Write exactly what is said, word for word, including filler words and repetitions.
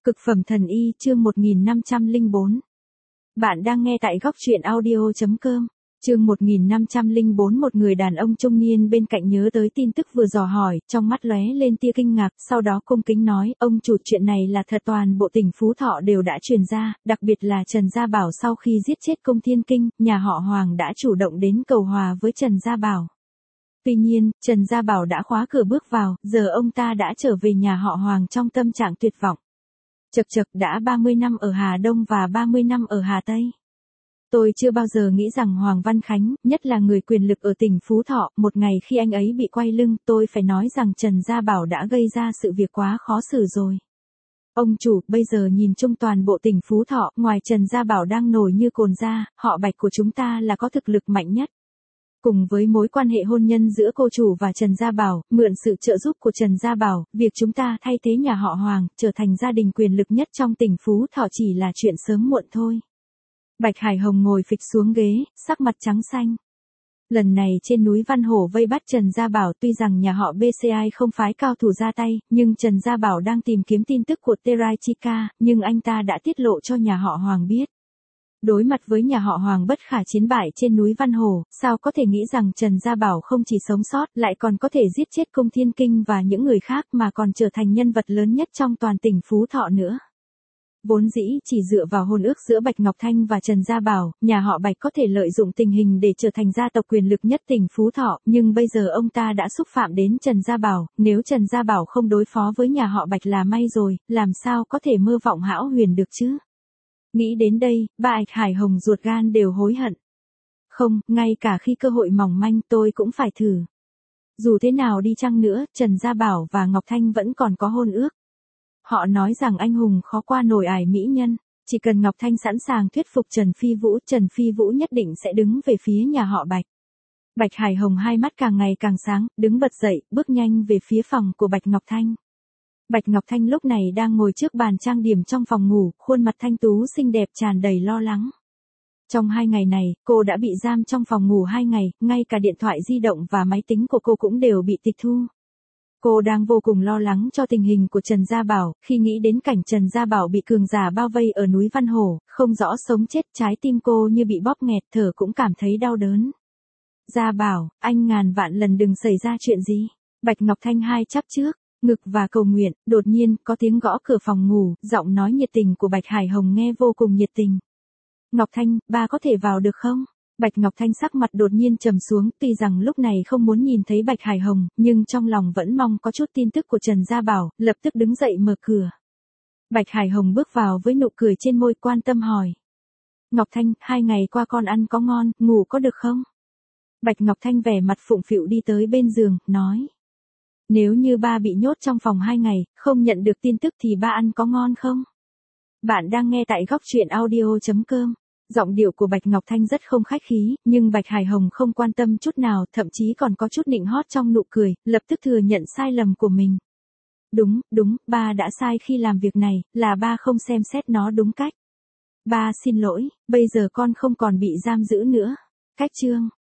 Cực phẩm thần y chương một nghìn năm trăm lẻ bốn. Bạn đang nghe tại góc truyện audio chấm com. Chương một nghìn năm trăm lẻ bốn. Một người đàn ông trung niên bên cạnh nhớ tới tin tức vừa dò hỏi, trong mắt lóe lên tia kinh ngạc, sau đó cung kính nói, ông chủ, chuyện này là thật, toàn bộ tỉnh Phú Thọ đều đã truyền ra, đặc biệt là Trần Gia Bảo sau khi giết chết Công Thiên Kinh, nhà họ Hoàng đã chủ động đến cầu hòa với Trần Gia Bảo. Tuy nhiên, Trần Gia Bảo đã khóa cửa bước vào, giờ ông ta đã trở về nhà họ Hoàng trong tâm trạng tuyệt vọng. Chật chật, đã ba mươi năm ở Hà Đông và ba mươi năm ở Hà Tây. Tôi chưa bao giờ nghĩ rằng Hoàng Văn Khánh, nhất là người quyền lực ở tỉnh Phú Thọ, một ngày khi anh ấy bị quay lưng, tôi phải nói rằng Trần Gia Bảo đã gây ra sự việc quá khó xử rồi. Ông chủ, bây giờ nhìn chung toàn bộ tỉnh Phú Thọ, ngoài Trần Gia Bảo đang nổi như cồn ra, họ Bạch của chúng ta là có thực lực mạnh nhất. Cùng với mối quan hệ hôn nhân giữa cô chủ và Trần Gia Bảo, mượn sự trợ giúp của Trần Gia Bảo, việc chúng ta thay thế nhà họ Hoàng, trở thành gia đình quyền lực nhất trong tỉnh Phú Thọ chỉ là chuyện sớm muộn thôi. Bạch Hải Hồng ngồi phịch xuống ghế, sắc mặt trắng xanh. Lần này trên núi Văn Hổ vây bắt Trần Gia Bảo, tuy rằng nhà họ bê xê i không phái cao thủ ra tay, nhưng Trần Gia Bảo đang tìm kiếm tin tức của Teraichika, nhưng anh ta đã tiết lộ cho nhà họ Hoàng biết. Đối mặt với nhà họ Hoàng bất khả chiến bại trên núi Văn Hổ, sao có thể nghĩ rằng Trần Gia Bảo không chỉ sống sót, lại còn có thể giết chết Công Thiên Kinh và những người khác mà còn trở thành nhân vật lớn nhất trong toàn tỉnh Phú Thọ nữa. Vốn dĩ chỉ dựa vào hôn ước giữa Bạch Ngọc Thanh và Trần Gia Bảo, nhà họ Bạch có thể lợi dụng tình hình để trở thành gia tộc quyền lực nhất tỉnh Phú Thọ, nhưng bây giờ ông ta đã xúc phạm đến Trần Gia Bảo, nếu Trần Gia Bảo không đối phó với nhà họ Bạch là may rồi, làm sao có thể mơ vọng hão huyền được chứ? Nghĩ đến đây, ba Bạch Hải Hồng ruột gan đều hối hận. Không, ngay cả khi cơ hội mỏng manh tôi cũng phải thử. Dù thế nào đi chăng nữa, Trần Gia Bảo và Ngọc Thanh vẫn còn có hôn ước. Họ nói rằng anh hùng khó qua nổi ải mỹ nhân, chỉ cần Ngọc Thanh sẵn sàng thuyết phục Trần Phi Vũ, Trần Phi Vũ nhất định sẽ đứng về phía nhà họ Bạch. Bạch Hải Hồng hai mắt càng ngày càng sáng, đứng bật dậy, bước nhanh về phía phòng của Bạch Ngọc Thanh. Bạch Ngọc Thanh lúc này đang ngồi trước bàn trang điểm trong phòng ngủ, khuôn mặt thanh tú xinh đẹp tràn đầy lo lắng. Trong hai ngày này, cô đã bị giam trong phòng ngủ hai ngày, ngay cả điện thoại di động và máy tính của cô cũng đều bị tịch thu. Cô đang vô cùng lo lắng cho tình hình của Trần Gia Bảo, khi nghĩ đến cảnh Trần Gia Bảo bị cường giả bao vây ở núi Văn Hổ, không rõ sống chết, trái tim cô như bị bóp nghẹt, thở cũng cảm thấy đau đớn. Gia Bảo, anh ngàn vạn lần đừng xảy ra chuyện gì. Bạch Ngọc Thanh hai chắp trước ngực và cầu nguyện, đột nhiên, có tiếng gõ cửa phòng ngủ, giọng nói nhiệt tình của Bạch Hải Hồng nghe vô cùng nhiệt tình. Ngọc Thanh, ba có thể vào được không? Bạch Ngọc Thanh sắc mặt đột nhiên trầm xuống, tuy rằng lúc này không muốn nhìn thấy Bạch Hải Hồng, nhưng trong lòng vẫn mong có chút tin tức của Trần Gia Bảo, lập tức đứng dậy mở cửa. Bạch Hải Hồng bước vào với nụ cười trên môi, quan tâm hỏi. Ngọc Thanh, hai ngày qua con ăn có ngon, ngủ có được không? Bạch Ngọc Thanh vẻ mặt phụng phịu đi tới bên giường, nói. Nếu như ba bị nhốt trong phòng hai ngày, không nhận được tin tức thì ba ăn có ngon không? Bạn đang nghe tại góc truyện audio chấm com. Giọng điệu của Bạch Ngọc Thanh rất không khách khí, nhưng Bạch Hải Hồng không quan tâm chút nào, thậm chí còn có chút nịnh hót trong nụ cười, lập tức thừa nhận sai lầm của mình. Đúng, đúng, ba đã sai khi làm việc này, là ba không xem xét nó đúng cách. Ba xin lỗi, bây giờ con không còn bị giam giữ nữa. Cách chương.